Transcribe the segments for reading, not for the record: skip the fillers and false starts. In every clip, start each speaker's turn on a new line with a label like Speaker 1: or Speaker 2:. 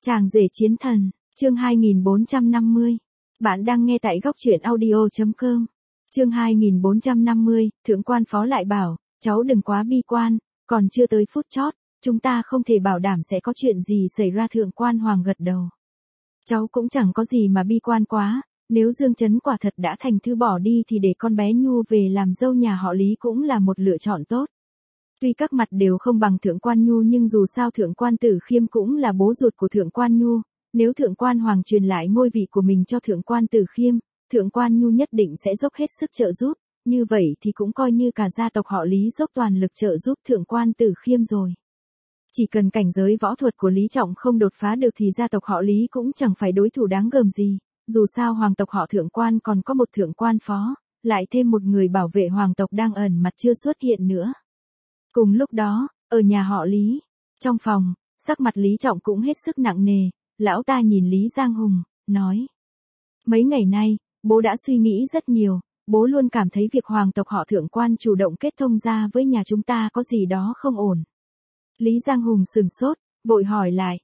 Speaker 1: Chàng rể chiến thần, chương 2450. Bạn đang nghe tại góc truyện audio.com. Chương 2450, thượng quan phó lại bảo, cháu đừng quá bi quan, còn chưa tới phút chót, chúng ta không thể bảo đảm sẽ có chuyện gì xảy ra. Thượng quan Hoàng gật đầu. Cháu cũng chẳng có gì mà bi quan quá, nếu Dương Chấn quả thật đã thành thư bỏ đi thì để con bé Nhu về làm dâu nhà họ Lý cũng là một lựa chọn tốt. Tuy các mặt đều không bằng thượng quan Nhu nhưng dù sao thượng quan Tử Khiêm cũng là bố ruột của thượng quan Nhu, nếu thượng quan Hoàng truyền lại ngôi vị của mình cho thượng quan Tử Khiêm, thượng quan Nhu nhất định sẽ dốc hết sức trợ giúp, như vậy thì cũng coi như cả gia tộc họ Lý dốc toàn lực trợ giúp thượng quan Tử Khiêm rồi. Chỉ cần cảnh giới võ thuật của Lý Trọng không đột phá được thì gia tộc họ Lý cũng chẳng phải đối thủ đáng gờm gì, dù sao hoàng tộc họ thượng quan còn có một thượng quan phó, lại thêm một người bảo vệ hoàng tộc đang ẩn mặt chưa xuất hiện nữa. Cùng lúc đó, ở nhà họ Lý, trong phòng, sắc mặt Lý Trọng cũng hết sức nặng nề, lão ta nhìn Lý Giang Hùng, nói. Mấy ngày nay, bố đã suy nghĩ rất nhiều, bố luôn cảm thấy việc hoàng tộc họ thượng quan chủ động kết thông ra với nhà chúng ta có gì đó không ổn. Lý Giang Hùng sừng sốt, vội hỏi lại,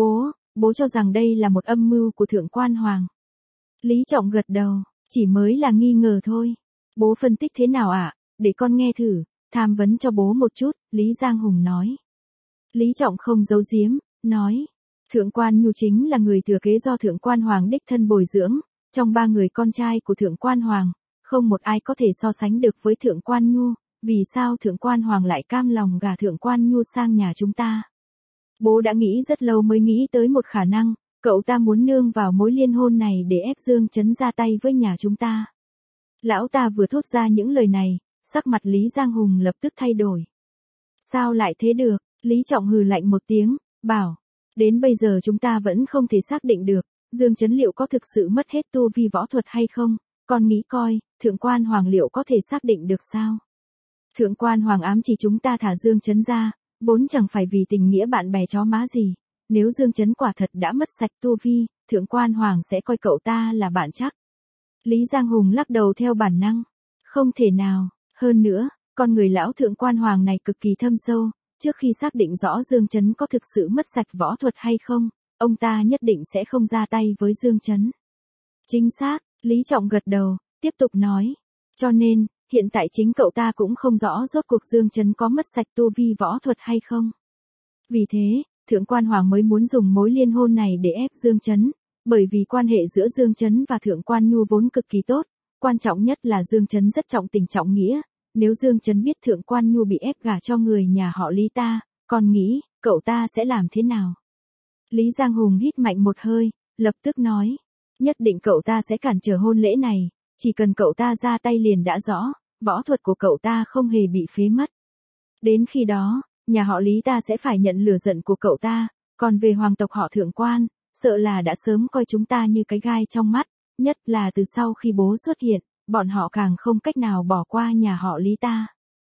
Speaker 1: bố cho rằng đây là một âm mưu của thượng quan Hoàng. Lý Trọng gật đầu, chỉ mới là nghi ngờ thôi. Bố phân tích thế nào ạ? Để con nghe thử. Tham vấn cho bố một chút, Lý Giang Hùng nói. Lý Trọng không giấu giếm, nói. Thượng quan Nhu chính là người thừa kế do thượng quan Hoàng đích thân bồi dưỡng, trong 3 người con trai của thượng quan Hoàng, không một ai có thể so sánh được với thượng quan Nhu, vì sao thượng quan Hoàng lại cam lòng gả thượng quan Nhu sang nhà chúng ta? Bố đã nghĩ rất lâu mới nghĩ tới một khả năng, cậu ta muốn nương vào mối liên hôn này để ép Dương Chấn ra tay với nhà chúng ta. Lão ta vừa thốt ra những lời này, sắc mặt Lý Giang Hùng lập tức thay đổi. Sao lại thế được? Lý Trọng hừ lạnh một tiếng, bảo. Đến bây giờ chúng ta vẫn không thể xác định được, Dương Chấn liệu có thực sự mất hết tu vi võ thuật hay không, con nghĩ coi, thượng quan Hoàng liệu có thể xác định được sao? Thượng quan Hoàng ám chỉ chúng ta thả Dương Chấn ra, vốn chẳng phải vì tình nghĩa bạn bè chó má gì. Nếu Dương Chấn quả thật đã mất sạch tu vi, thượng quan Hoàng sẽ coi cậu ta là bạn chắc. Lý Giang Hùng lắc đầu theo bản năng. Không thể nào, hơn nữa, con người lão thượng quan Hoàng này cực kỳ thâm sâu, trước khi xác định rõ Dương Chấn có thực sự mất sạch võ thuật hay không, ông ta nhất định sẽ không ra tay với Dương Chấn. Chính xác, Lý Trọng gật đầu, tiếp tục nói. Cho nên, hiện tại chính cậu ta cũng không rõ rốt cuộc Dương Chấn có mất sạch tu vi võ thuật hay không. Vì thế, thượng quan Hoàng mới muốn dùng mối liên hôn này để ép Dương Chấn, bởi vì quan hệ giữa Dương Chấn và thượng quan Nhu vốn cực kỳ tốt, quan trọng nhất là Dương Chấn rất trọng tình trọng nghĩa, nếu Dương Chấn biết thượng quan Nhu bị ép gả cho người nhà họ Lý ta, còn nghĩ, cậu ta sẽ làm thế nào? Lý Giang Hùng hít mạnh một hơi, lập tức nói, nhất định cậu ta sẽ cản trở hôn lễ này, chỉ cần cậu ta ra tay liền đã rõ, võ thuật của cậu ta không hề bị phế mất. Đến khi đó, nhà họ Lý ta sẽ phải nhận lửa giận của cậu ta, còn về hoàng tộc họ thượng quan, sợ là đã sớm coi chúng ta như cái gai trong mắt, nhất là từ sau khi bố xuất hiện, bọn họ càng không cách nào bỏ qua nhà họ Lý ta.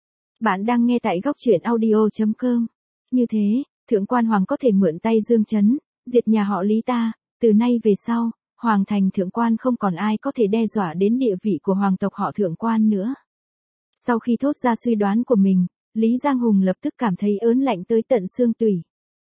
Speaker 1: Bạn đang nghe tại góc truyện audio.com. Như thế, thượng quan Hoàng có thể mượn tay Dương Chấn, diệt nhà họ Lý ta, từ nay về sau, Hoàng thành thượng quan không còn ai có thể đe dọa đến địa vị của hoàng tộc họ thượng quan nữa. Sau khi thốt ra suy đoán của mình, Lý Giang Hùng lập tức cảm thấy ớn lạnh tới tận xương tủy.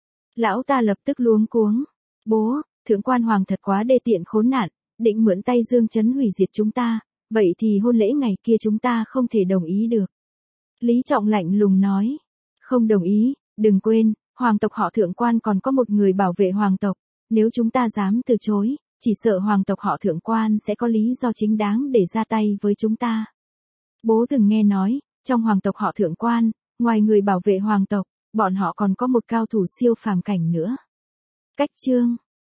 Speaker 1: Lão ta lập tức luống cuống. Bố, thượng quan Hoàng thật quá đê tiện khốn nạn, định mượn tay Dương Chấn hủy diệt chúng ta, vậy thì hôn lễ ngày kia chúng ta không thể đồng ý được. Lý Trọng lạnh lùng nói. Không đồng ý, đừng quên, hoàng tộc họ thượng quan còn có một người bảo vệ hoàng tộc, nếu chúng ta dám từ chối, chỉ sợ hoàng tộc họ thượng quan sẽ có lý do chính đáng để ra tay với chúng ta. Bố từng nghe nói, trong hoàng tộc họ thượng quan, ngoài người bảo vệ hoàng tộc, bọn họ còn có một cao thủ siêu phàm cảnh nữa. Cách chương